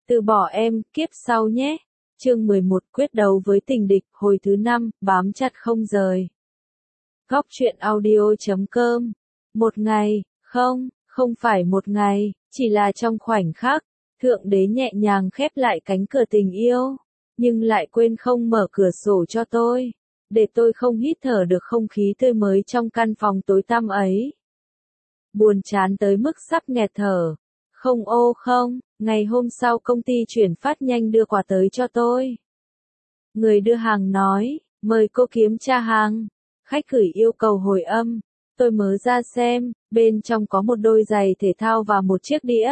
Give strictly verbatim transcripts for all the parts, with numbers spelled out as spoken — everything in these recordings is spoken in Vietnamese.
Từ bỏ em, kiếp sau nhé. Chương mười một quyết đấu với tình địch, hồi thứ năm, bám chặt không rời. Góc truyện audio chấm com. Một ngày, không, không phải một ngày, chỉ là trong khoảnh khắc, Thượng Đế nhẹ nhàng khép lại cánh cửa tình yêu, nhưng lại quên không mở cửa sổ cho tôi, để tôi không hít thở được không khí tươi mới trong căn phòng tối tăm ấy. Buồn chán tới mức sắp nghẹt thở. Không ô không, ngày hôm sau công ty chuyển phát nhanh đưa quà tới cho tôi. Người đưa hàng nói, mời cô kiểm tra hàng. Khách gửi yêu cầu hồi âm. Tôi mở ra xem, bên trong có một đôi giày thể thao và một chiếc đĩa.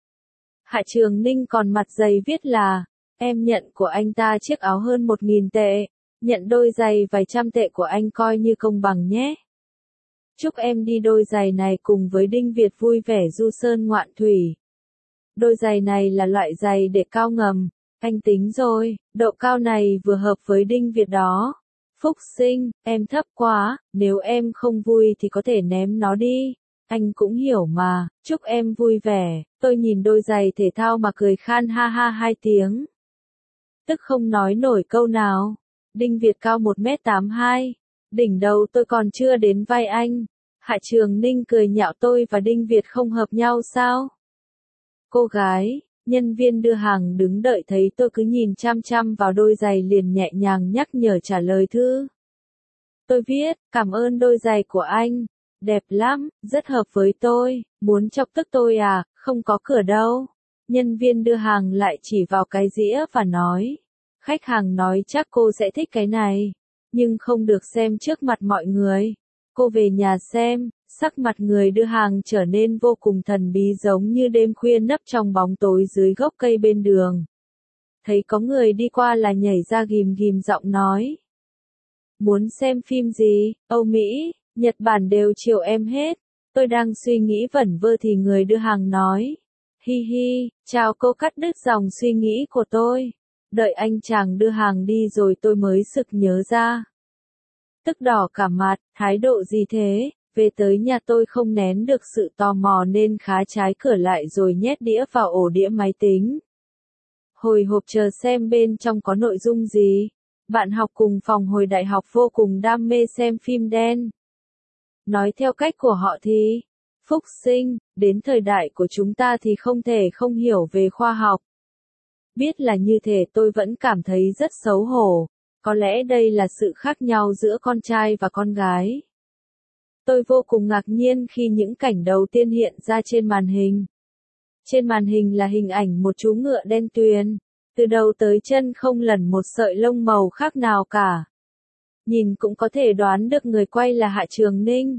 Hạ Trường Ninh còn mặt dày viết là, em nhận của anh ta chiếc áo hơn một nghìn tệ, nhận đôi giày vài trăm tệ của anh coi như công bằng nhé. Chúc em đi đôi giày này cùng với Đinh Việt vui vẻ du sơn ngoạn thủy. Đôi giày này là loại giày để cao ngầm, anh tính rồi, độ cao này vừa hợp với Đinh Việt đó. Phúc Sinh, em thấp quá, nếu em không vui thì có thể ném nó đi, anh cũng hiểu mà, chúc em vui vẻ. Tôi nhìn đôi giày thể thao mà cười khan ha ha hai tiếng. Tức không nói nổi câu nào. Đinh Việt cao một mét tám mươi hai, đỉnh đầu tôi còn chưa đến vai anh. Hạ Trường Ninh cười nhạo tôi và Đinh Việt không hợp nhau sao? Cô gái, nhân viên đưa hàng đứng đợi thấy tôi cứ nhìn chăm chăm vào đôi giày liền nhẹ nhàng nhắc nhở trả lời thư. Tôi viết, cảm ơn đôi giày của anh, đẹp lắm, rất hợp với tôi, muốn chọc tức tôi à, không có cửa đâu. Nhân viên đưa hàng lại chỉ vào cái dĩa và nói, khách hàng nói chắc cô sẽ thích cái này, nhưng không được xem trước mặt mọi người. Cô về nhà xem. Sắc mặt người đưa hàng trở nên vô cùng thần bí giống như đêm khuya nấp trong bóng tối dưới gốc cây bên đường. Thấy có người đi qua là nhảy ra ghim ghim giọng nói. Muốn xem phim gì, Âu Mỹ, Nhật Bản đều chiều em hết. Tôi đang suy nghĩ vẩn vơ thì người đưa hàng nói. Hi hi, chào cô cắt đứt dòng suy nghĩ của tôi. Đợi anh chàng đưa hàng đi rồi tôi mới sực nhớ ra. Tức đỏ cả mặt, thái độ gì thế? Về tới nhà tôi không nén được sự tò mò nên khá trái cửa lại rồi nhét đĩa vào ổ đĩa máy tính. Hồi hộp chờ xem bên trong có nội dung gì. Bạn học cùng phòng hồi đại học vô cùng đam mê xem phim đen. Nói theo cách của họ thì, Phúc Sinh, đến thời đại của chúng ta thì không thể không hiểu về khoa học. Biết là như thế tôi vẫn cảm thấy rất xấu hổ. Có lẽ đây là sự khác nhau giữa con trai và con gái. Tôi vô cùng ngạc nhiên khi những cảnh đầu tiên hiện ra trên màn hình. Trên màn hình là hình ảnh một chú ngựa đen tuyền, từ đầu tới chân không lẩn một sợi lông màu khác nào cả. Nhìn cũng có thể đoán được người quay là Hạ Trường Ninh.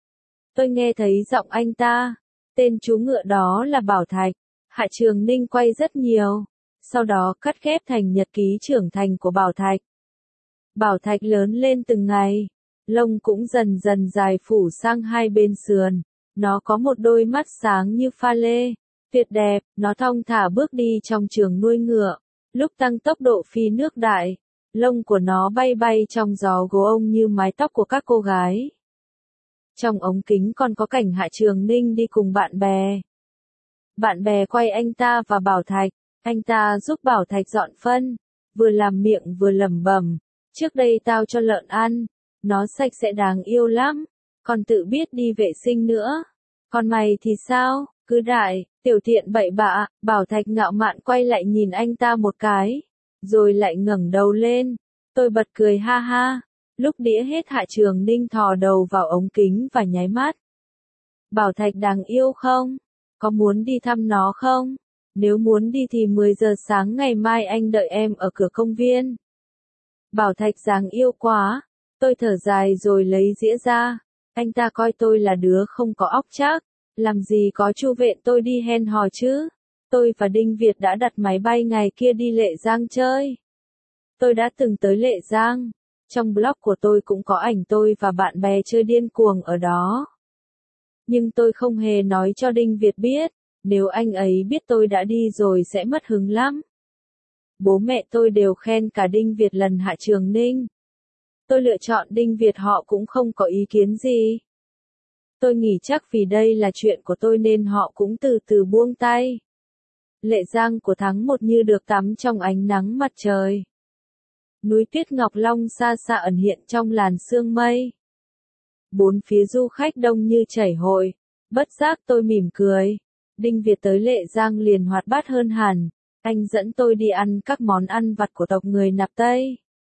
Tôi nghe thấy giọng anh ta, tên chú ngựa đó là Bảo Thạch. Hạ Trường Ninh quay rất nhiều, sau đó cắt ghép thành nhật ký trưởng thành của Bảo Thạch. Bảo Thạch lớn lên từng ngày. Lông cũng dần dần dài phủ sang hai bên sườn. Nó có một đôi mắt sáng như pha lê. Tuyệt đẹp, nó thong thả bước đi trong trường nuôi ngựa. Lúc tăng tốc độ phi nước đại, lông của nó bay bay trong gió gỗ ông như mái tóc của các cô gái. Trong ống kính còn có cảnh Hạ Trường Ninh đi cùng bạn bè. Bạn bè quay anh ta và Bảo Thạch. Anh ta giúp Bảo Thạch dọn phân. Vừa làm miệng vừa lẩm bẩm. Trước đây tao cho lợn ăn. Nó sạch sẽ đáng yêu lắm, còn tự biết đi vệ sinh nữa. Còn mày thì sao, cứ đại, tiểu thiện bậy bạ. Bảo Thạch ngạo mạn quay lại nhìn anh ta một cái, rồi lại ngẩng đầu lên. Tôi bật cười ha ha. Lúc đĩa hết Hạ Trường Ninh thò đầu vào ống kính và nháy mắt. Bảo Thạch đáng yêu không? Có muốn đi thăm nó không? Nếu muốn đi thì mười giờ sáng ngày mai anh đợi em ở cửa công viên. Bảo Thạch đáng yêu quá. Tôi thở dài rồi lấy dĩa ra. Anh ta coi tôi là đứa không có óc chắc. Làm gì có chu vệ tôi đi hẹn hò chứ. Tôi và Đinh Việt đã đặt máy bay ngày kia đi Lệ Giang chơi. Tôi đã từng tới Lệ Giang. Trong blog của tôi cũng có ảnh tôi và bạn bè chơi điên cuồng ở đó. Nhưng tôi không hề nói cho Đinh Việt biết. Nếu anh ấy biết tôi đã đi rồi sẽ mất hứng lắm. Bố mẹ tôi đều khen cả Đinh Việt lần Hạ Trường Ninh. Tôi lựa chọn Đinh Việt họ cũng không có ý kiến gì. Tôi nghĩ chắc vì đây là chuyện của tôi nên họ cũng từ từ buông tay. Lệ Giang của tháng một như được tắm trong ánh nắng mặt trời. Núi tuyết Ngọc Long xa xa ẩn hiện trong làn sương mây. Bốn phía du khách đông như chảy hội. Bất giác tôi mỉm cười. Đinh Việt tới Lệ Giang liền hoạt bát hơn hẳn. Anh dẫn tôi đi ăn các món ăn vặt của tộc người Nạp Tây.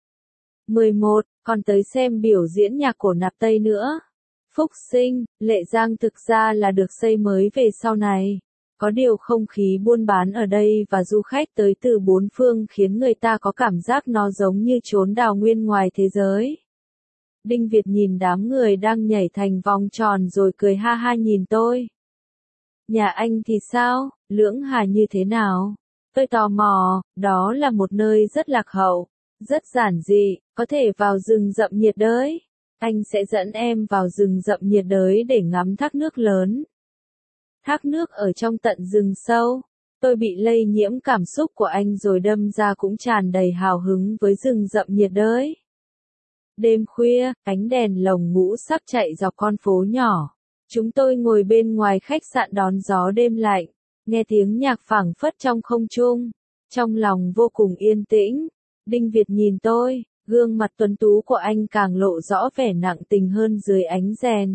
mười một. Còn tới xem biểu diễn nhạc của Nạp Tây nữa. Phúc Sinh, Lệ Giang thực ra là được xây mới về sau này. Có điều không khí buôn bán ở đây và du khách tới từ bốn phương khiến người ta có cảm giác nó giống như chốn đào nguyên ngoài thế giới. Đinh Việt nhìn đám người đang nhảy thành vòng tròn rồi cười ha ha nhìn tôi. Nhà anh thì sao, Lưỡng Hà như thế nào? Tôi tò mò, đó là một nơi rất lạc hậu, rất giản dị, có thể vào rừng rậm nhiệt đới. Anh sẽ dẫn em vào rừng rậm nhiệt đới để ngắm thác nước lớn. Thác nước ở trong tận rừng sâu. Tôi bị lây nhiễm cảm xúc của anh rồi đâm ra cũng tràn đầy hào hứng với rừng rậm nhiệt đới. Đêm khuya, ánh đèn lồng ngũ sắc chạy dọc con phố nhỏ. Chúng tôi ngồi bên ngoài khách sạn đón gió đêm lạnh, nghe tiếng nhạc phảng phất trong không trung, trong lòng vô cùng yên tĩnh. Đinh Việt nhìn tôi, gương mặt tuấn tú của anh càng lộ rõ vẻ nặng tình hơn dưới ánh đèn.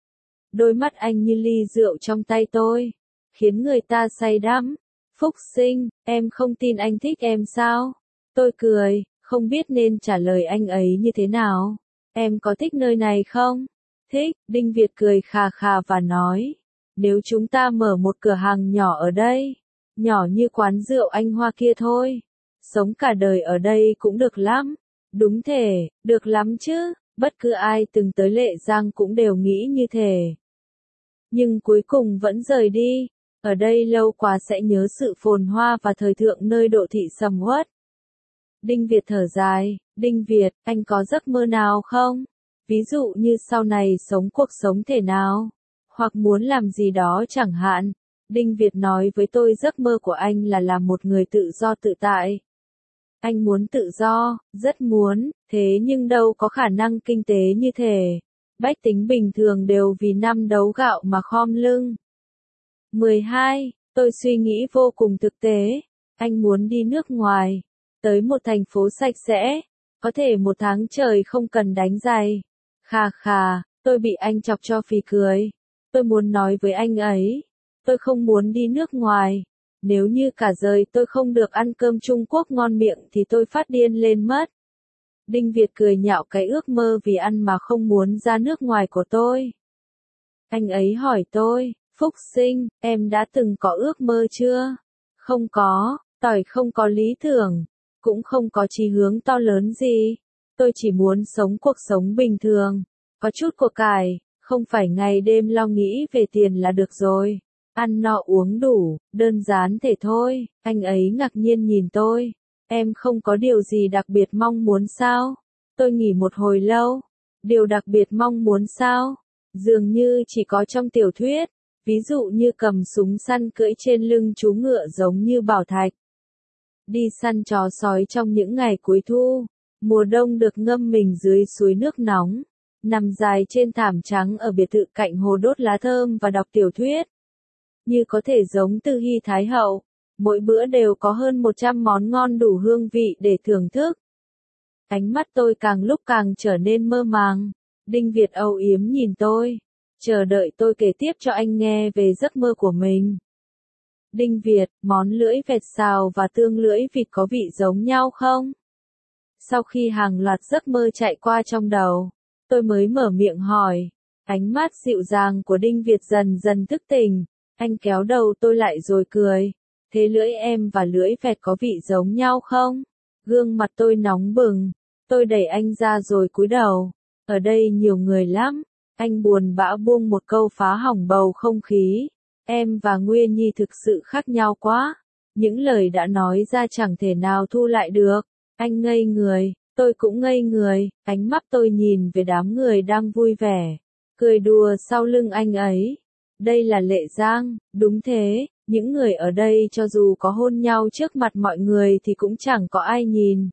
Đôi mắt anh như ly rượu trong tay tôi, khiến người ta say đắm. Phúc Sinh, em không tin anh thích em sao? Tôi cười, không biết nên trả lời anh ấy như thế nào. Em có thích nơi này không? Thích, Đinh Việt cười khà khà và nói. Nếu chúng ta mở một cửa hàng nhỏ ở đây, nhỏ như quán rượu anh Hoa kia thôi, sống cả đời ở đây cũng được lắm. Đúng thế, được lắm chứ, bất cứ ai từng tới Lệ Giang cũng đều nghĩ như thế. Nhưng cuối cùng vẫn rời đi, ở đây lâu quá sẽ nhớ sự phồn hoa và thời thượng nơi độ thị sầm uất. Đinh Việt thở dài, Đinh Việt, anh có giấc mơ nào không? Ví dụ như sau này sống cuộc sống thế nào? Hoặc muốn làm gì đó chẳng hạn. Đinh Việt nói với tôi giấc mơ của anh là làm một người tự do tự tại. Anh muốn tự do, rất muốn, thế nhưng đâu có khả năng kinh tế như thế. Bách tính bình thường đều vì năm đấu gạo mà khom lưng. mười hai. Tôi suy nghĩ vô cùng thực tế. Anh muốn đi nước ngoài, tới một thành phố sạch sẽ, có thể một tháng trời không cần đánh giày. Khà khà, tôi bị anh chọc cho phì cười. Tôi muốn nói với anh ấy, tôi không muốn đi nước ngoài. Nếu như cả đời tôi không được ăn cơm Trung Quốc ngon miệng thì tôi phát điên lên mất. Đinh Việt cười nhạo cái ước mơ vì ăn mà không muốn ra nước ngoài của tôi. Anh ấy hỏi tôi, Phúc Sinh, em đã từng có ước mơ chưa? Không có, tỏi không có lý tưởng, cũng không có chí hướng to lớn gì. Tôi chỉ muốn sống cuộc sống bình thường, có chút của cải, không phải ngày đêm lo nghĩ về tiền là được rồi. Ăn no uống đủ, đơn giản thế thôi. Anh ấy ngạc nhiên nhìn tôi. Em không có điều gì đặc biệt mong muốn sao? Tôi nghỉ một hồi lâu. Điều đặc biệt mong muốn sao? Dường như chỉ có trong tiểu thuyết. Ví dụ như cầm súng săn cưỡi trên lưng chú ngựa giống như Bảo Thạch. Đi săn chó sói trong những ngày cuối thu. Mùa đông được ngâm mình dưới suối nước nóng. Nằm dài trên thảm trắng ở biệt thự cạnh hồ đốt lá thơm và đọc tiểu thuyết. Như có thể giống Từ Hy Thái Hậu, mỗi bữa đều có hơn một trăm món ngon đủ hương vị để thưởng thức. Ánh mắt tôi càng lúc càng trở nên mơ màng. Đinh Việt âu yếm nhìn tôi, chờ đợi tôi kể tiếp cho anh nghe về giấc mơ của mình. Đinh Việt, món lưỡi vẹt xào và tương lưỡi vịt có vị giống nhau không? Sau khi hàng loạt giấc mơ chạy qua trong đầu, tôi mới mở miệng hỏi. Ánh mắt dịu dàng của Đinh Việt dần dần thức tỉnh. Anh kéo đầu tôi lại rồi cười. Thế lưỡi em và lưỡi vẹt có vị giống nhau không? Gương mặt tôi nóng bừng. Tôi đẩy anh ra rồi cúi đầu. Ở đây nhiều người lắm. Anh buồn bã buông một câu phá hỏng bầu không khí. Em và Nguyên Nhi thực sự khác nhau quá. Những lời đã nói ra chẳng thể nào thu lại được. Anh ngây người, tôi cũng ngây người. Ánh mắt tôi nhìn về đám người đang vui vẻ, cười đùa sau lưng anh ấy. Đây là Lệ Giang, đúng thế, những người ở đây cho dù có hôn nhau trước mặt mọi người thì cũng chẳng có ai nhìn.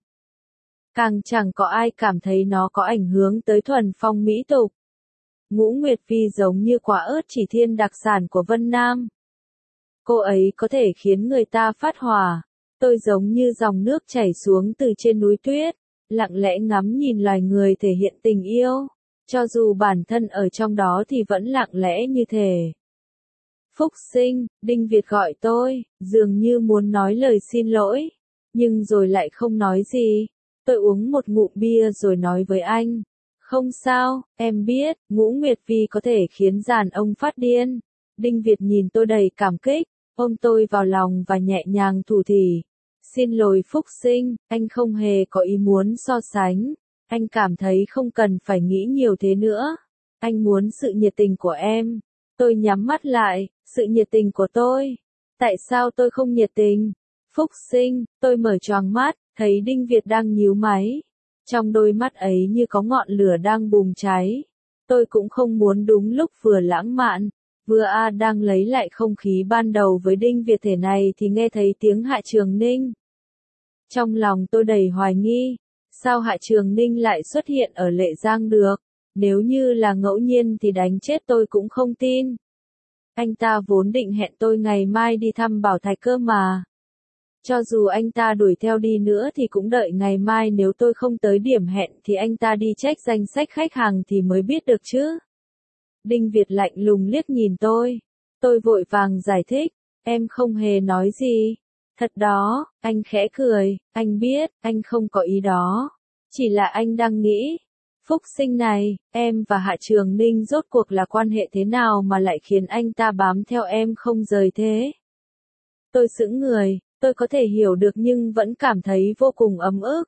Càng chẳng có ai cảm thấy nó có ảnh hưởng tới thuần phong mỹ tục. Ngũ Nguyệt Phi giống như quả ớt chỉ thiên đặc sản của Vân Nam. Cô ấy có thể khiến người ta phát hỏa. Tôi giống như dòng nước chảy xuống từ trên núi tuyết, lặng lẽ ngắm nhìn loài người thể hiện tình yêu, cho dù bản thân ở trong đó thì vẫn lặng lẽ như thể. Phúc Sinh, Đinh Việt gọi tôi, dường như muốn nói lời xin lỗi, nhưng rồi lại không nói gì. Tôi uống một ngụm bia rồi nói với anh, không sao, em biết, ngũ nguyệt vi có thể khiến đàn ông phát điên. Đinh Việt nhìn tôi đầy cảm kích, ôm tôi vào lòng và nhẹ nhàng thủ thỉ. Xin lỗi Phúc Sinh, anh không hề có ý muốn so sánh. Anh cảm thấy không cần phải nghĩ nhiều thế nữa. Anh muốn sự nhiệt tình của em. Tôi nhắm mắt lại, sự nhiệt tình của tôi. Tại sao tôi không nhiệt tình? Phúc Sinh, tôi mở choàng mắt, thấy Đinh Việt đang nhíu máy. Trong đôi mắt ấy như có ngọn lửa đang bùng cháy. Tôi cũng không muốn đúng lúc vừa lãng mạn, vừa a đang lấy lại không khí ban đầu với Đinh Việt thể này thì nghe thấy tiếng Hạ Trường Ninh. Trong lòng tôi đầy hoài nghi, sao Hạ Trường Ninh lại xuất hiện ở Lệ Giang được? Nếu như là ngẫu nhiên thì đánh chết tôi cũng không tin. Anh ta vốn định hẹn tôi ngày mai đi thăm Bảo Thạch cơ mà. Cho dù anh ta đuổi theo đi nữa thì cũng đợi ngày mai, nếu tôi không tới điểm hẹn thì anh ta đi check danh sách khách hàng thì mới biết được chứ. Đinh Việt lạnh lùng liếc nhìn tôi. Tôi vội vàng giải thích, em không hề nói gì. Thật đó, anh khẽ cười, anh biết, anh không có ý đó. Chỉ là anh đang nghĩ, Phúc Sinh này, em và Hạ Trường Ninh rốt cuộc là quan hệ thế nào mà lại khiến anh ta bám theo em không rời thế? Tôi sững người, tôi có thể hiểu được nhưng vẫn cảm thấy vô cùng ấm ức.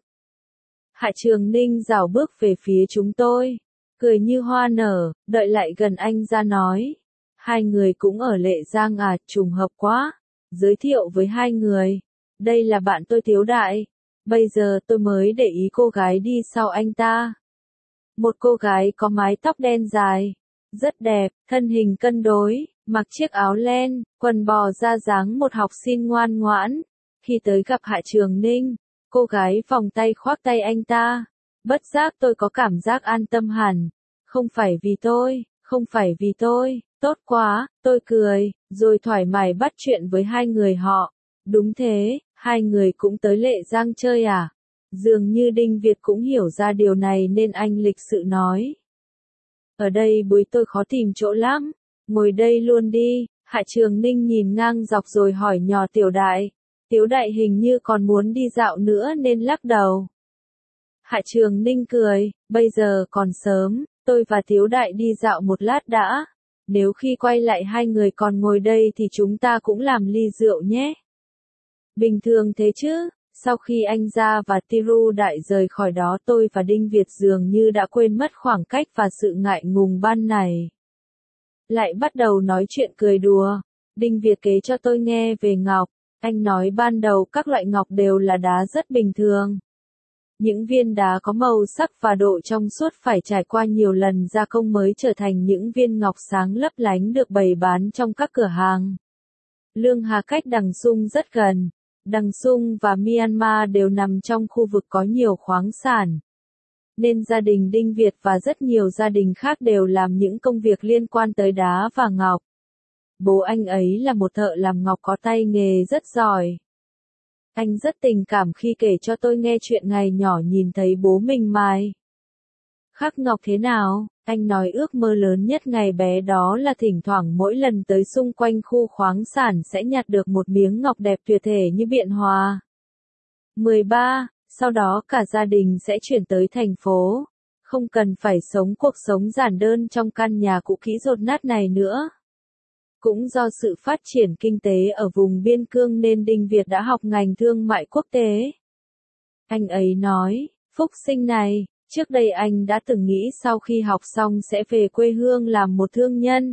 Hạ Trường Ninh rảo bước về phía chúng tôi, cười như hoa nở, đợi lại gần anh ra nói. Hai người cũng ở Lệ Giang à, trùng hợp quá. Giới thiệu với hai người, đây là bạn tôi Tiếu Đại. Bây giờ tôi mới để ý cô gái đi sau anh ta. Một cô gái có mái tóc đen dài, rất đẹp, thân hình cân đối, mặc chiếc áo len, quần bò ra dáng một học sinh ngoan ngoãn. Khi tới gặp Hạ Trường Ninh, cô gái vòng tay khoác tay anh ta. Bất giác tôi có cảm giác an tâm hẳn. Không phải vì tôi, không phải vì tôi, tốt quá, tôi cười, rồi thoải mái bắt chuyện với hai người họ. Đúng thế, hai người cũng tới Lệ Giang chơi à? Dường như Đinh Việt cũng hiểu ra điều này nên anh lịch sự nói. Ở đây buổi tôi khó tìm chỗ lắm, ngồi đây luôn đi. Hạ Trường Ninh nhìn ngang dọc rồi hỏi nhỏ Tiểu Đại. Tiếu Đại hình như còn muốn đi dạo nữa nên lắc đầu. Hạ Trường Ninh cười, bây giờ còn sớm, tôi và Tiếu Đại đi dạo một lát đã. Nếu khi quay lại hai người còn ngồi đây thì chúng ta cũng làm ly rượu nhé. Bình thường thế chứ, sau khi anh Gia và Tiru Đại rời khỏi đó tôi và Đinh Việt dường như đã quên mất khoảng cách và sự ngại ngùng ban này. Lại bắt đầu nói chuyện cười đùa, Đinh Việt kể cho tôi nghe về ngọc. Anh nói ban đầu các loại ngọc đều là đá rất bình thường. Những viên đá có màu sắc và độ trong suốt phải trải qua nhiều lần gia công mới trở thành những viên ngọc sáng lấp lánh được bày bán trong các cửa hàng. Lương Hà cách Đằng Sung rất gần. Đằng Sung và Myanmar đều nằm trong khu vực có nhiều khoáng sản. Nên gia đình Đinh Việt và rất nhiều gia đình khác đều làm những công việc liên quan tới đá và ngọc. Bố anh ấy là một thợ làm ngọc có tay nghề rất giỏi. Anh rất tình cảm khi kể cho tôi nghe chuyện ngày nhỏ nhìn thấy bố mình mài khắc ngọc thế nào. Anh nói ước mơ lớn nhất ngày bé đó là thỉnh thoảng mỗi lần tới xung quanh khu khoáng sản sẽ nhặt được một miếng ngọc đẹp tuyệt thể như Biện Hòa. mười ba. Sau đó cả gia đình sẽ chuyển tới thành phố. Không cần phải sống cuộc sống giản đơn trong căn nhà cũ kỹ dột nát này nữa. Cũng do sự phát triển kinh tế ở vùng biên cương nên Đinh Việt đã học ngành thương mại quốc tế. Anh ấy nói, Phúc Sinh này, trước đây anh đã từng nghĩ sau khi học xong sẽ về quê hương làm một thương nhân.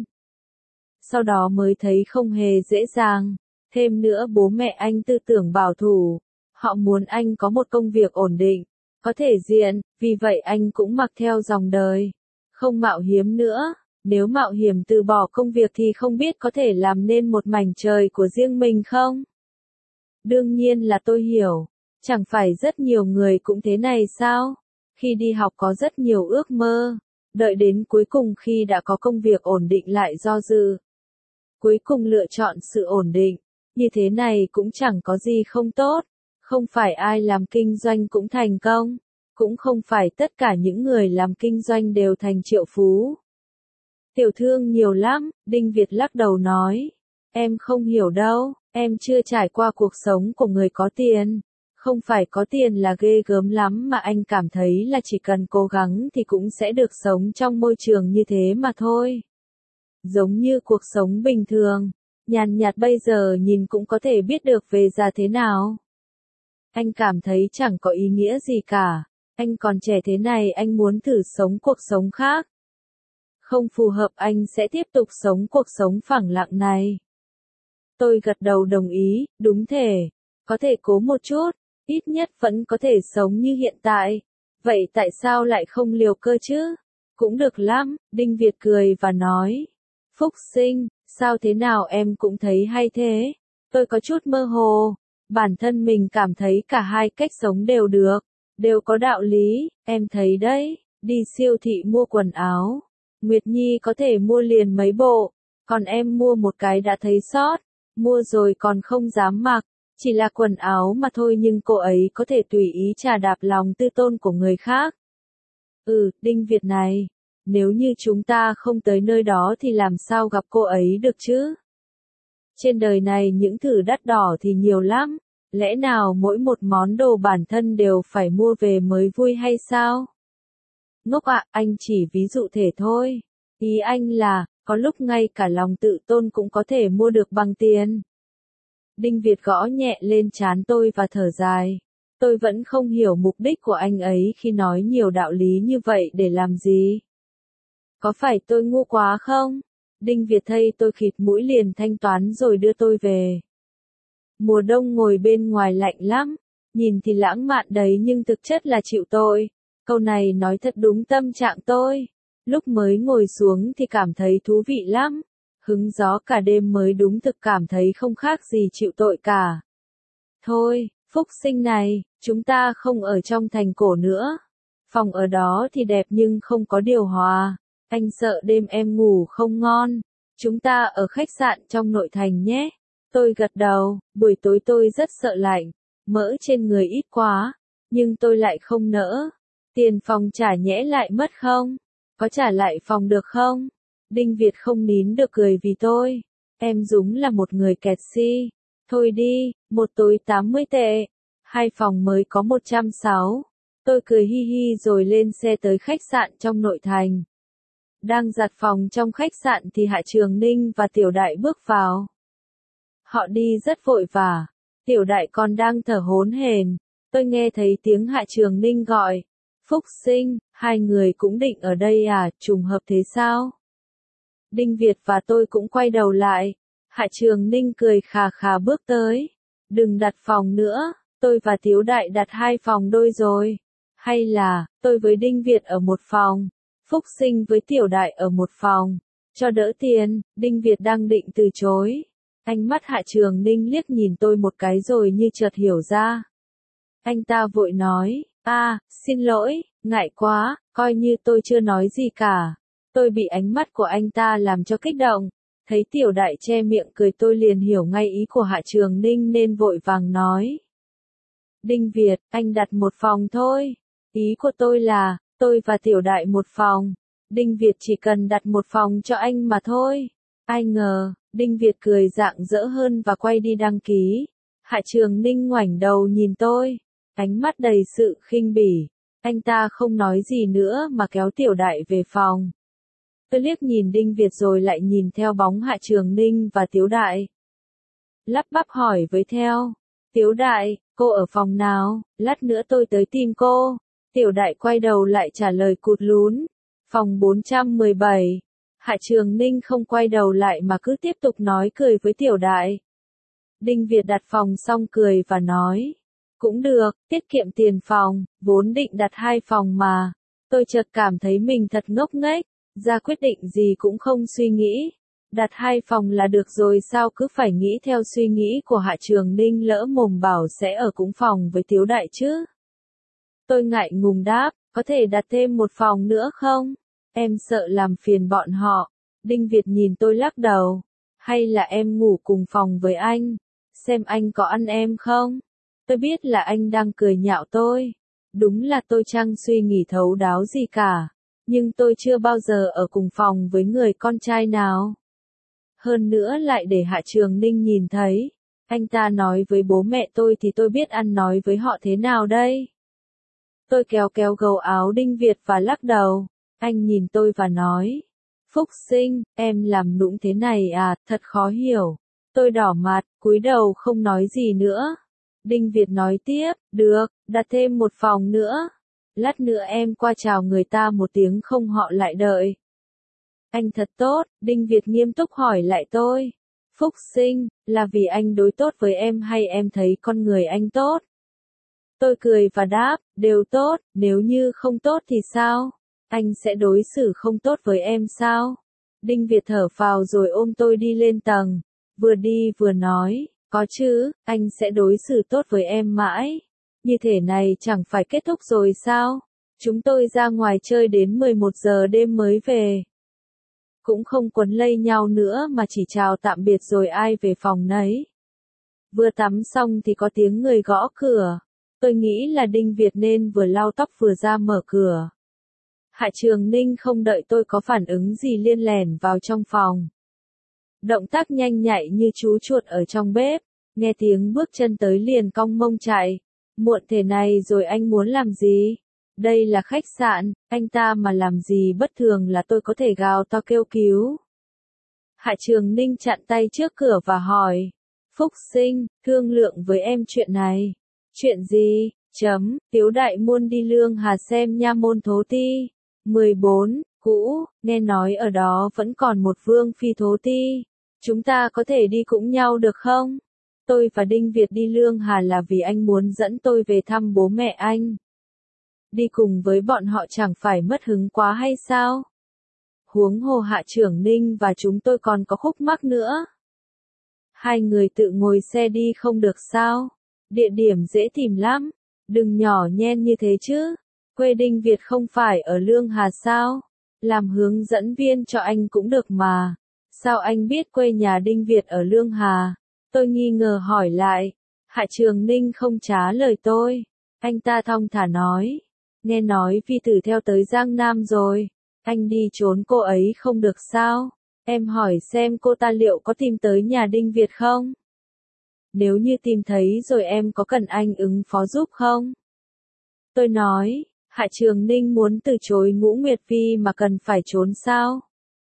Sau đó mới thấy không hề dễ dàng. Thêm nữa bố mẹ anh tư tưởng bảo thủ. Họ muốn anh có một công việc ổn định, có thể diện, vì vậy anh cũng mặc theo dòng đời. Không mạo hiểm nữa. Nếu mạo hiểm từ bỏ công việc thì không biết có thể làm nên một mảnh trời của riêng mình không? Đương nhiên là tôi hiểu. Chẳng phải rất nhiều người cũng thế này sao? Khi đi học có rất nhiều ước mơ. Đợi đến cuối cùng khi đã có công việc ổn định lại do dự. cuối cùng lựa chọn sự ổn định. Như thế này cũng chẳng có gì không tốt. Không phải ai làm kinh doanh cũng thành công. Cũng không phải tất cả những người làm kinh doanh đều thành triệu phú. Tiểu thương nhiều lắm, Đinh Việt lắc đầu nói. Em không hiểu đâu, em chưa trải qua cuộc sống của người có tiền. Không phải có tiền là ghê gớm lắm mà anh cảm thấy là chỉ cần cố gắng thì cũng sẽ được sống trong môi trường như thế mà thôi. Giống như cuộc sống bình thường, nhàn nhạt bây giờ nhìn cũng có thể biết được về già thế nào. Anh cảm thấy chẳng có ý nghĩa gì cả. Anh còn trẻ thế này, anh muốn thử sống cuộc sống khác. Không phù hợp anh sẽ tiếp tục sống cuộc sống phẳng lặng này. Tôi gật đầu đồng ý, đúng thể. Có thể cố một chút, ít nhất vẫn có thể sống như hiện tại. Vậy tại sao lại không liều cơ chứ? Cũng được lắm, Đinh Việt cười và nói. Phúc Sinh, sao thế nào em cũng thấy hay thế? Tôi có chút mơ hồ. Bản thân mình cảm thấy cả hai cách sống đều được, đều có đạo lý, em thấy đấy, đi siêu thị mua quần áo. Nguyệt Nhi có thể mua liền mấy bộ, còn em mua một cái đã thấy sót, mua rồi còn không dám mặc, chỉ là quần áo mà thôi nhưng cô ấy có thể tùy ý chà đạp lòng tư tôn của người khác. Ừ, Đinh Việt này, nếu như chúng ta không tới nơi đó thì làm sao gặp cô ấy được chứ? Trên đời này những thứ đắt đỏ thì nhiều lắm, lẽ nào mỗi một món đồ bản thân đều phải mua về mới vui hay sao? Ngốc ạ, à, anh chỉ ví dụ thể thôi. Ý anh là, có lúc ngay cả lòng tự tôn cũng có thể mua được bằng tiền. Đinh Việt gõ nhẹ lên trán tôi và thở dài. Tôi vẫn không hiểu mục đích của anh ấy khi nói nhiều đạo lý như vậy để làm gì. Có phải tôi ngu quá không? Đinh Việt thấy tôi khịt mũi liền thanh toán rồi đưa tôi về. Mùa đông ngồi bên ngoài lạnh lắm, nhìn thì lãng mạn đấy nhưng thực chất là chịu tội. Câu này nói thật đúng tâm trạng tôi. Lúc mới ngồi xuống thì cảm thấy thú vị lắm. Hứng gió cả đêm mới đúng thực cảm thấy không khác gì chịu tội cả. Thôi, Phúc Sinh này, chúng ta không ở trong thành cổ nữa. Phòng ở đó thì đẹp nhưng không có điều hòa. Anh sợ đêm em ngủ không ngon. Chúng ta ở khách sạn trong nội thành nhé. Tôi gật đầu, buổi tối tôi rất sợ lạnh. Mỡ trên người ít quá. Nhưng tôi lại không nỡ. Tiền phòng trả nhẽ lại mất không? Có trả lại phòng được không? Đinh Việt không nín được cười vì tôi. Em đúng là một người kẹt si. Thôi đi, một tối tám mươi tệ. Hai phòng mới có một trăm sáu. Tôi cười hi hi rồi lên xe tới khách sạn trong nội thành. Đang giặt phòng trong khách sạn thì Hạ Trường Ninh và Tiểu Đại bước vào. Họ đi rất vội vã. Tiểu Đại còn đang thở hổn hển. Tôi nghe thấy tiếng Hạ Trường Ninh gọi. Phúc Sinh, hai người cũng định ở đây à, trùng hợp thế sao? Đinh Việt và tôi cũng quay đầu lại. Hạ Trường Ninh cười khà khà bước tới. Đừng đặt phòng nữa, tôi và Tiếu Đại đặt hai phòng đôi rồi. Hay là, tôi với Đinh Việt ở một phòng, Phúc Sinh với Tiểu Đại ở một phòng. Cho đỡ tiền, Đinh Việt đang định từ chối. Ánh mắt Hạ Trường Ninh liếc nhìn tôi một cái rồi như chợt hiểu ra. Anh ta vội nói, à, xin lỗi, ngại quá, coi như tôi chưa nói gì cả. Tôi bị ánh mắt của anh ta làm cho kích động. Thấy Tiểu Đại che miệng cười tôi liền hiểu ngay ý của Hạ Trường Ninh nên vội vàng nói. Đinh Việt, anh đặt một phòng thôi. Ý của tôi là, tôi và Tiểu Đại một phòng. Đinh Việt chỉ cần đặt một phòng cho anh mà thôi. Ai ngờ, Đinh Việt cười rạng rỡ hơn và quay đi đăng ký. Hạ Trường Ninh ngoảnh đầu nhìn tôi. Ánh mắt đầy sự khinh bỉ. Anh ta không nói gì nữa mà kéo Tiểu Đại về phòng. Tôi liếc nhìn Đinh Việt rồi lại nhìn theo bóng Hạ Trường Ninh và Tiếu Đại. Lắp bắp hỏi với theo. Tiếu Đại, cô ở phòng nào? Lát nữa tôi tới tìm cô. Tiểu Đại quay đầu lại trả lời cụt lún. Phòng bốn trăm mười bảy. Hạ Trường Ninh không quay đầu lại mà cứ tiếp tục nói cười với Tiểu Đại. Đinh Việt đặt phòng xong cười và nói. Cũng được, tiết kiệm tiền phòng, vốn định đặt hai phòng mà. Tôi chợt cảm thấy mình thật ngốc nghếch. Ra quyết định gì cũng không suy nghĩ. Đặt hai phòng là được rồi sao cứ phải nghĩ theo suy nghĩ của Hạ Trường Ninh lỡ mồm bảo sẽ ở cũng phòng với Tiếu Đại chứ. Tôi ngại ngùng đáp, có thể đặt thêm một phòng nữa không? Em sợ làm phiền bọn họ. Đinh Việt nhìn tôi lắc đầu. Hay là em ngủ cùng phòng với anh? Xem anh có ăn em không? Tôi biết là anh đang cười nhạo tôi. Đúng là tôi chẳng suy nghĩ thấu đáo gì cả. Nhưng tôi chưa bao giờ ở cùng phòng với người con trai nào. Hơn nữa lại để Hạ Trường Ninh nhìn thấy. Anh ta nói với bố mẹ tôi thì tôi biết ăn nói với họ thế nào đây. Tôi kéo kéo gầu áo Đinh Việt và lắc đầu. Anh nhìn tôi và nói. Phúc Sinh, em làm nũng thế này à, thật khó hiểu. Tôi đỏ mặt, cúi đầu không nói gì nữa. Đinh Việt nói tiếp, được, đặt thêm một phòng nữa. Lát nữa em qua chào người ta một tiếng không họ lại đợi. Anh thật tốt, Đinh Việt nghiêm túc hỏi lại tôi. Phúc Sinh, là vì anh đối tốt với em hay em thấy con người anh tốt? Tôi cười và đáp, đều tốt, nếu như không tốt thì sao? Anh sẽ đối xử không tốt với em sao? Đinh Việt thở phào rồi ôm tôi đi lên tầng. Vừa đi vừa nói, có chứ, anh sẽ đối xử tốt với em mãi. Như thể này chẳng phải kết thúc rồi sao? Chúng tôi ra ngoài chơi đến mười một giờ đêm mới về. Cũng không quấn lây nhau nữa mà chỉ chào tạm biệt rồi ai về phòng nấy. Vừa tắm xong thì có tiếng người gõ cửa. Tôi nghĩ là Đinh Việt nên vừa lau tóc vừa ra mở cửa. Hạ Trường Ninh không đợi tôi có phản ứng gì liên lẻn vào trong phòng. Động tác nhanh nhạy như chú chuột ở trong bếp, nghe tiếng bước chân tới liền cong mông chạy. Muộn thế này rồi anh muốn làm gì? Đây là khách sạn, anh ta mà làm gì bất thường là tôi có thể gào to kêu cứu. Hạ Trường Ninh chặn tay trước cửa và hỏi. Phúc Sinh, thương lượng với em chuyện này. Chuyện gì? Chấm, Tiếu Đại Môn đi Lương Hà xem nha môn thố ti. mười bốn, cũ, nghe nói ở đó vẫn còn một vương phi thố ti. Chúng ta có thể đi cùng nhau được không? Tôi và Đinh Việt đi Lương Hà là vì anh muốn dẫn tôi về thăm bố mẹ anh. Đi cùng với bọn họ chẳng phải mất hứng quá hay sao? Huống hồ Hạ Trưởng Ninh và chúng tôi còn có khúc mắc nữa. Hai người tự ngồi xe đi không được sao? Địa điểm dễ tìm lắm. Đừng nhỏ nhen như thế chứ. Quê Đinh Việt không phải ở Lương Hà sao? Làm hướng dẫn viên cho anh cũng được mà. Sao anh biết quê nhà Đinh Việt ở Lương Hà? Tôi nghi ngờ hỏi lại. Hạ Trường Ninh không trả lời tôi. Anh ta thong thả nói. Nghe nói phi tử theo tới Giang Nam rồi. Anh đi trốn cô ấy không được sao? Em hỏi xem cô ta liệu có tìm tới nhà Đinh Việt không? Nếu như tìm thấy rồi em có cần anh ứng phó giúp không? Tôi nói, Hạ Trường Ninh muốn từ chối Ngũ Nguyệt Phi mà cần phải trốn sao?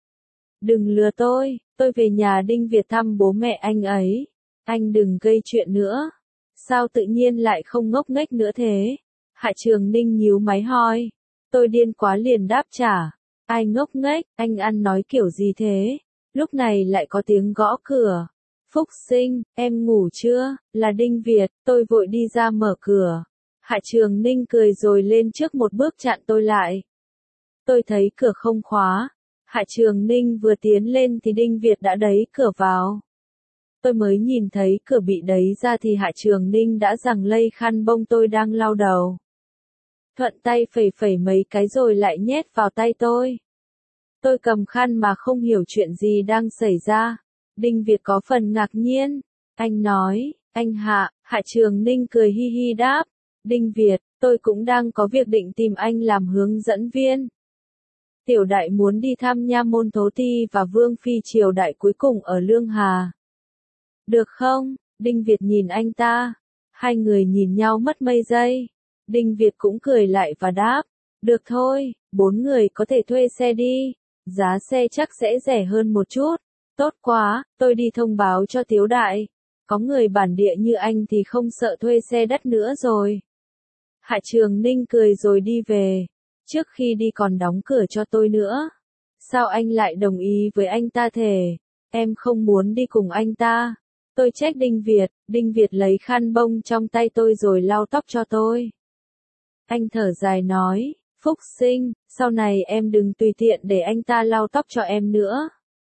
Đừng lừa tôi, tôi về nhà Đinh Việt thăm bố mẹ anh ấy. Anh đừng gây chuyện nữa. Sao tự nhiên lại không ngốc nghếch nữa thế? Hạ Trường Ninh nhíu máy hỏi. Tôi điên quá liền đáp trả. Ai ngốc nghếch, anh ăn nói kiểu gì thế? Lúc này lại có tiếng gõ cửa. Phúc Sinh, em ngủ chưa? Là Đinh Việt, tôi vội đi ra mở cửa. Hạ Trường Ninh cười rồi lên trước một bước chặn tôi lại. Tôi thấy cửa không khóa. Hạ Trường Ninh vừa tiến lên thì Đinh Việt đã đẩy cửa vào. Tôi mới nhìn thấy cửa bị đẩy ra thì Hạ Trường Ninh đã giằng lây khăn bông tôi đang lau đầu. Thuận tay phẩy phẩy mấy cái rồi lại nhét vào tay tôi. Tôi cầm khăn mà không hiểu chuyện gì đang xảy ra. Đinh Việt có phần ngạc nhiên. Anh nói, anh Hạ, Hạ Trường Ninh cười hi hi đáp. Đinh Việt, tôi cũng đang có việc định tìm anh làm hướng dẫn viên. Tiểu đại muốn đi thăm nha môn thố ti và vương phi triều đại cuối cùng ở Lương Hà. Được không? Đinh Việt nhìn anh ta. Hai người nhìn nhau mất mấy giây. Đinh Việt cũng cười lại và đáp. Được thôi, bốn người có thể thuê xe đi. Giá xe chắc sẽ rẻ hơn một chút. Tốt quá, tôi đi thông báo cho Tiếu Đại. Có người bản địa như anh thì không sợ thuê xe đắt nữa rồi. Hạ Trường Ninh cười rồi đi về. Trước khi đi còn đóng cửa cho tôi nữa. Sao anh lại đồng ý với anh ta thế? Em không muốn đi cùng anh ta. Tôi trách Đinh Việt. Đinh Việt lấy khăn bông trong tay tôi rồi lau tóc cho tôi. Anh thở dài nói. Phúc Sinh, sau này em đừng tùy tiện để anh ta lau tóc cho em nữa.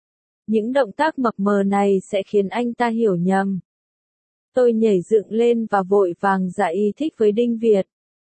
Những động tác mập mờ này sẽ khiến anh ta hiểu nhầm. Tôi nhảy dựng lên và vội vàng giải thích với Đinh Việt.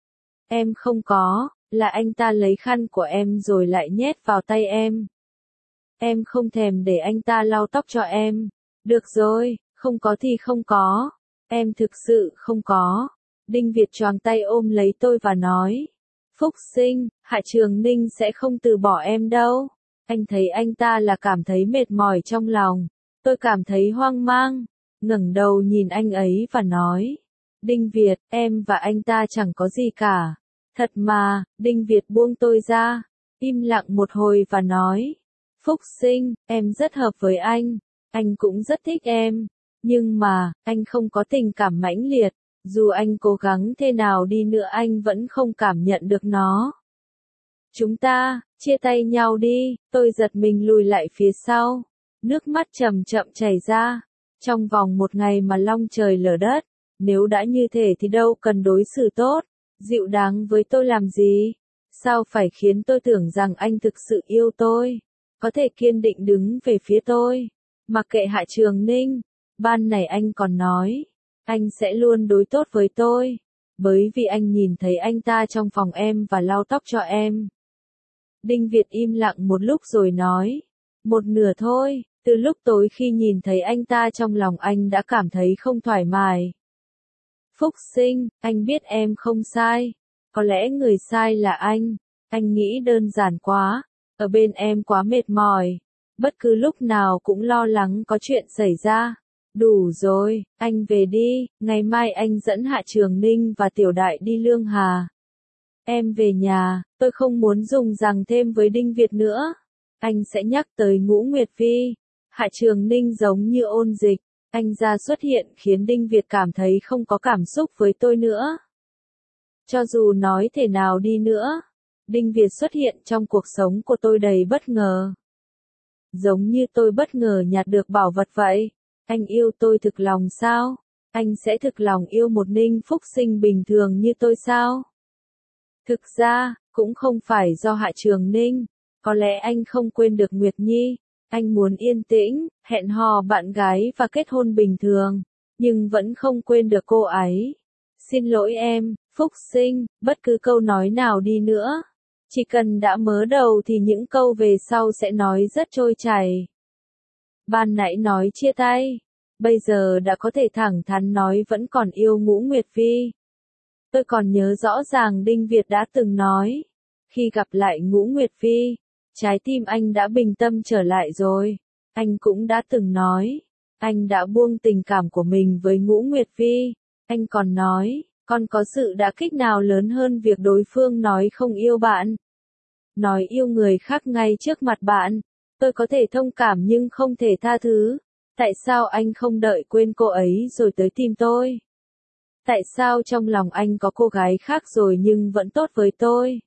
Em không có, là anh ta lấy khăn của em rồi lại nhét vào tay em. em không thèm để anh ta lau tóc cho em. Được rồi, không có thì không có. Em thực sự không có. Đinh Việt choàng tay ôm lấy tôi và nói. Phúc Sinh, Hạ Trường Ninh sẽ không từ bỏ em đâu. Anh thấy anh ta là cảm thấy mệt mỏi trong lòng. Tôi cảm thấy hoang mang. Ngẩng đầu nhìn anh ấy và nói. Đinh Việt, em và anh ta chẳng có gì cả. Thật mà, Đinh Việt buông tôi ra. Im lặng một hồi và nói. Phúc Sinh, em rất hợp với anh. Anh cũng rất thích em. Nhưng mà, anh không có tình cảm mãnh liệt. Dù anh cố gắng thế nào đi nữa anh vẫn không cảm nhận được nó. Chúng ta, chia tay nhau đi. Tôi giật mình lùi lại phía sau. Nước mắt chậm chậm chảy ra. Trong vòng một ngày mà long trời lở đất. Nếu đã như thế thì đâu cần đối xử tốt, dịu dàng với tôi làm gì? Sao phải khiến tôi tưởng rằng anh thực sự yêu tôi? Có thể kiên định đứng về phía tôi. Mặc kệ Hạ Trường Ninh. Ban này anh còn nói. Anh sẽ luôn đối tốt với tôi. Bởi vì anh nhìn thấy anh ta trong phòng em và lau tóc cho em. Đinh Việt im lặng một lúc rồi nói. Một nửa thôi. Từ lúc tối khi nhìn thấy anh ta trong lòng anh đã cảm thấy không thoải mái. Phúc Sinh, anh biết em không sai. Có lẽ người sai là anh. Anh nghĩ đơn giản quá. Ở bên em quá mệt mỏi. Bất cứ lúc nào cũng lo lắng có chuyện xảy ra. Đủ rồi, anh về đi. Ngày mai anh dẫn Hạ Trường Ninh và Tiểu Đại đi Lương Hà. Em về nhà, tôi không muốn dùng rằng thêm với Đinh Việt nữa. Anh sẽ nhắc tới Ngũ Nguyệt Vi. Hạ Trường Ninh giống như ôn dịch. Anh ra xuất hiện khiến Đinh Việt cảm thấy không có cảm xúc với tôi nữa. Cho dù nói thế nào đi nữa, Đinh Việt xuất hiện trong cuộc sống của tôi đầy bất ngờ. Giống như tôi bất ngờ nhặt được bảo vật vậy. Anh yêu tôi thực lòng sao? Anh sẽ thực lòng yêu một Ninh Phúc Sinh bình thường như tôi sao? Thực ra, cũng không phải do Hạ Trường Ninh. Có lẽ anh không quên được Nguyệt Nhi. Anh muốn yên tĩnh, hẹn hò bạn gái và kết hôn bình thường, nhưng vẫn không quên được cô ấy. Xin lỗi em, Phúc Sinh, bất cứ câu nói nào đi nữa. Chỉ cần đã mớ đầu thì những câu về sau sẽ nói rất trôi chảy. Ban nãy nói chia tay, bây giờ đã có thể thẳng thắn nói vẫn còn yêu Ngũ Nguyệt Vi. Tôi còn nhớ rõ ràng Đinh Việt đã từng nói, khi gặp lại Ngũ Nguyệt Vi, trái tim anh đã bình tâm trở lại rồi. Anh cũng đã từng nói, anh đã buông tình cảm của mình với Ngũ Nguyệt Vi. Anh còn nói, còn có sự đả kích nào lớn hơn việc đối phương nói không yêu bạn? Nói yêu người khác ngay trước mặt bạn. Tôi có thể thông cảm nhưng không thể tha thứ. Tại sao anh không đợi quên cô ấy rồi tới tìm tôi? Tại sao trong lòng anh có cô gái khác rồi nhưng vẫn tốt với tôi?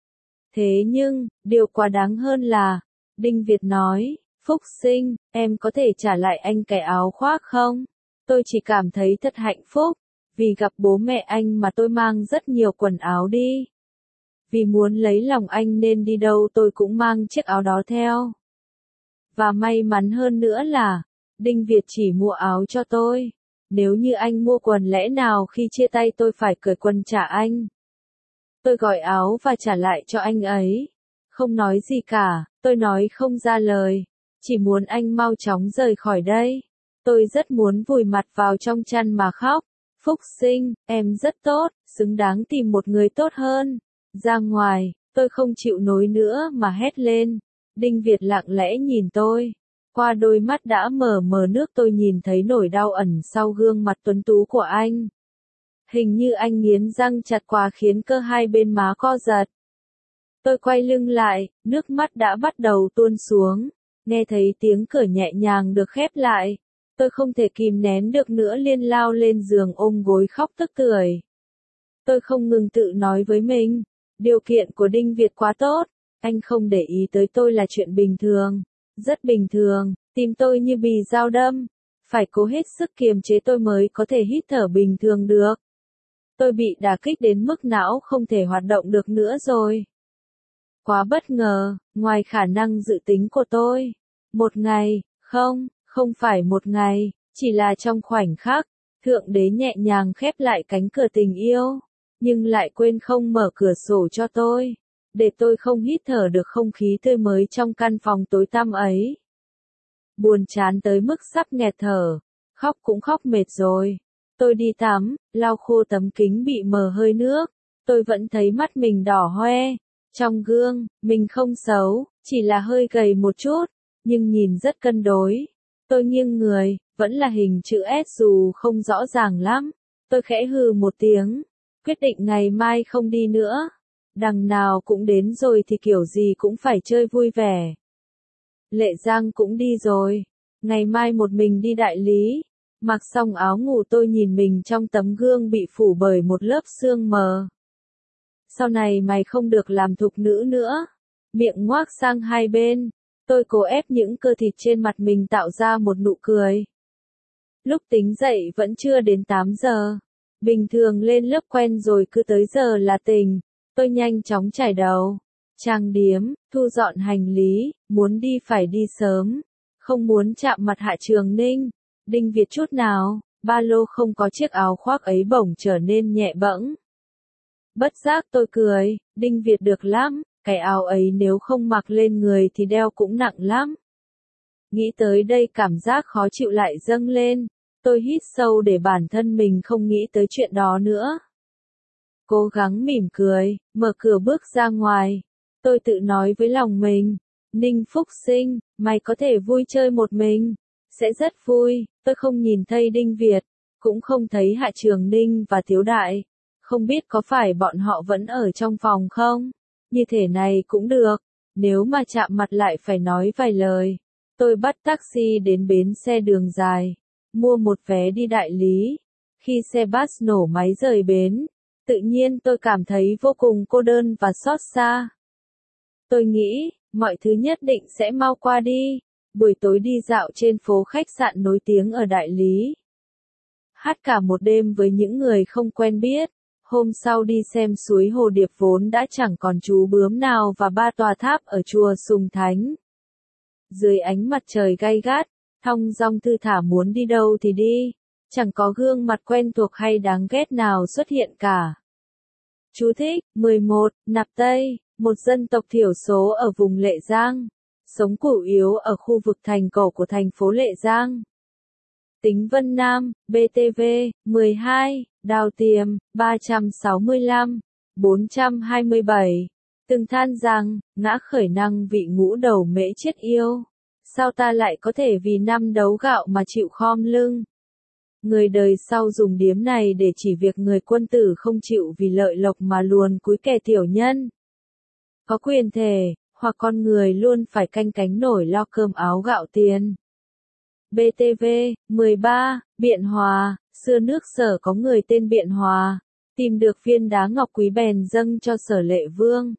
Thế nhưng, điều quá đáng hơn là, Đinh Việt nói, Phúc Sinh, em có thể trả lại anh cái áo khoác không? Tôi chỉ cảm thấy thật hạnh phúc, vì gặp bố mẹ anh mà tôi mang rất nhiều quần áo đi. Vì muốn lấy lòng anh nên đi đâu tôi cũng mang chiếc áo đó theo. Và may mắn hơn nữa là, Đinh Việt chỉ mua áo cho tôi. Nếu như anh mua quần lẽ nào khi chia tay tôi phải cởi quần trả anh. Tôi gọi áo và trả lại cho anh ấy. Không nói gì cả, tôi nói không ra lời. Chỉ muốn anh mau chóng rời khỏi đây. Tôi rất muốn vùi mặt vào trong chăn mà khóc. Phúc Sinh, em rất tốt, xứng đáng tìm một người tốt hơn. Ra ngoài, tôi không chịu nổi nữa mà hét lên. Đinh Việt lặng lẽ nhìn tôi. Qua đôi mắt đã mờ mờ nước tôi nhìn thấy nỗi đau ẩn sau gương mặt tuấn tú của anh. Hình như anh nghiến răng chặt quá khiến cơ hai bên má co giật. Tôi quay lưng lại, nước mắt đã bắt đầu tuôn xuống. Nghe thấy tiếng cửa nhẹ nhàng được khép lại. Tôi không thể kìm nén được nữa liền lao lên giường ôm gối khóc tức tưởi. Tôi không ngừng tự nói với mình. Điều kiện của Đinh Việt quá tốt. Anh không để ý tới tôi là chuyện bình thường. Rất bình thường, tìm tôi như bị dao đâm. Phải cố hết sức kiềm chế tôi mới có thể hít thở bình thường được. Tôi bị đả kích đến mức não không thể hoạt động được nữa rồi. Quá bất ngờ, ngoài khả năng dự tính của tôi. Một ngày, không, không phải một ngày, chỉ là trong khoảnh khắc, Thượng Đế nhẹ nhàng khép lại cánh cửa tình yêu, nhưng lại quên không mở cửa sổ cho tôi. để tôi không hít thở được không khí tươi mới trong căn phòng tối tăm ấy. Buồn chán tới mức sắp nghẹt thở, khóc cũng khóc mệt rồi. Tôi đi tắm, lau khô tấm kính bị mờ hơi nước, tôi vẫn thấy mắt mình đỏ hoe. Trong gương, mình không xấu, chỉ là hơi gầy một chút, nhưng nhìn rất cân đối. Tôi nghiêng người, vẫn là hình chữ S dù không rõ ràng lắm. Tôi khẽ hừ một tiếng, quyết định ngày mai không đi nữa. Đằng nào cũng đến rồi thì kiểu gì cũng phải chơi vui vẻ. Lệ Giang cũng đi rồi, ngày mai một mình đi đại lý. Mặc xong áo ngủ tôi nhìn mình trong tấm gương bị phủ bởi một lớp sương mờ. Sau này mày không được làm thục nữ nữa. Miệng ngoác sang hai bên, tôi cố ép những cơ thịt trên mặt mình tạo ra một nụ cười. Lúc tính dậy vẫn chưa đến tám giờ. Bình thường lên lớp quen rồi cứ tới giờ là tỉnh. Tôi nhanh chóng chải đầu, trang điểm, thu dọn hành lý, muốn đi phải đi sớm. Không muốn chạm mặt Hạ Trường Ninh, Đinh Việt chút nào, ba lô không có chiếc áo khoác ấy bỗng trở nên nhẹ bẫng. Bất giác tôi cười, Đinh Việt được lắm, cái áo ấy nếu không mặc lên người thì đeo cũng nặng lắm. Nghĩ tới đây cảm giác khó chịu lại dâng lên, tôi hít sâu để bản thân mình không nghĩ tới chuyện đó nữa. Cố gắng mỉm cười, mở cửa bước ra ngoài. Tôi tự nói với lòng mình, Ninh Phúc Sinh, mày có thể vui chơi một mình, sẽ rất vui. Tôi không nhìn thấy Đinh Việt, cũng không thấy Hạ Trường Ninh và Tiếu Đại. Không biết có phải bọn họ vẫn ở trong phòng không? Như thế này cũng được, nếu mà chạm mặt lại phải nói vài lời. Tôi bắt taxi đến bến xe Đường Dài, mua một vé đi đại lý. Khi xe bus nổ máy rời bến, tự nhiên tôi cảm thấy vô cùng cô đơn và xót xa. Tôi nghĩ, mọi thứ nhất định sẽ mau qua đi. Buổi tối đi dạo trên phố khách sạn nổi tiếng ở đại lý. Hát cả một đêm với những người không quen biết. Hôm sau đi xem suối Hồ Điệp vốn đã chẳng còn chú bướm nào và ba tòa tháp ở chùa Sùng Thánh. Dưới ánh mặt trời gay gắt, thong dong thư thả muốn đi đâu thì đi. Chẳng có gương mặt quen thuộc hay đáng ghét nào xuất hiện cả. Chú thích, mười một, Nạp Tây, một dân tộc thiểu số ở vùng Lệ Giang. Sống chủ yếu ở khu vực thành cổ của thành phố Lệ Giang. Tính Vân Nam, bê tê vê, mười hai, Đào Tiềm, ba trăm sáu mươi lăm, bốn trăm hai mươi bảy. Từng than rằng, ngã khởi năng vị ngũ đầu mễ chết yêu. Sao ta lại có thể vì năm đấu gạo mà chịu khom lưng? Người đời sau dùng điếm này để chỉ việc người quân tử không chịu vì lợi lộc mà luồn cúi kẻ tiểu nhân. Có quyền thể, hoặc con người luôn phải canh cánh nổi lo cơm áo gạo tiền. bê tê vê, mười ba, Biện Hòa, xưa nước Sở có người tên Biện Hòa, tìm được viên đá ngọc quý bèn dâng cho Sở Lệ Vương.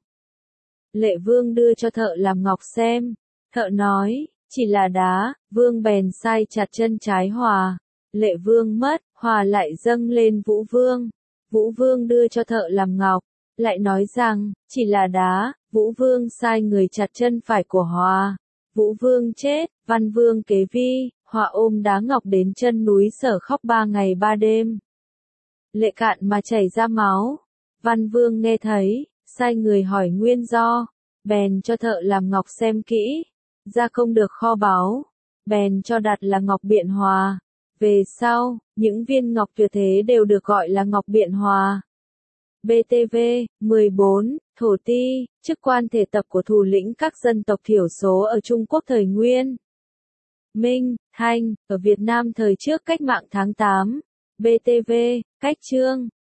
Lệ Vương đưa cho thợ làm ngọc xem, thợ nói, chỉ là đá, Vương bèn sai chặt chân trái Hòa. Lệ Vương mất, Hòa lại dâng lên Vũ Vương. Vũ Vương đưa cho thợ làm ngọc, lại nói rằng, chỉ là đá, Vũ Vương sai người chặt chân phải của Hòa. Vũ Vương chết, Văn Vương kế vi, Hòa ôm đá ngọc đến chân núi Sở khóc ba ngày ba đêm. Lệ cạn mà chảy ra máu. Văn Vương nghe thấy, sai người hỏi nguyên do, bèn cho thợ làm ngọc xem kỹ, ra không được kho báu, bèn cho đặt là ngọc Biện Hòa. Về sau, những viên ngọc tuyệt thế đều được gọi là ngọc Biện Hòa. bê tê vê, mười bốn, Thổ Ti, chức quan thể tập của thủ lĩnh các dân tộc thiểu số ở Trung Quốc thời Nguyên. Minh, Thanh, ở Việt Nam thời trước cách mạng tháng tám. bê tê vê, cách chương.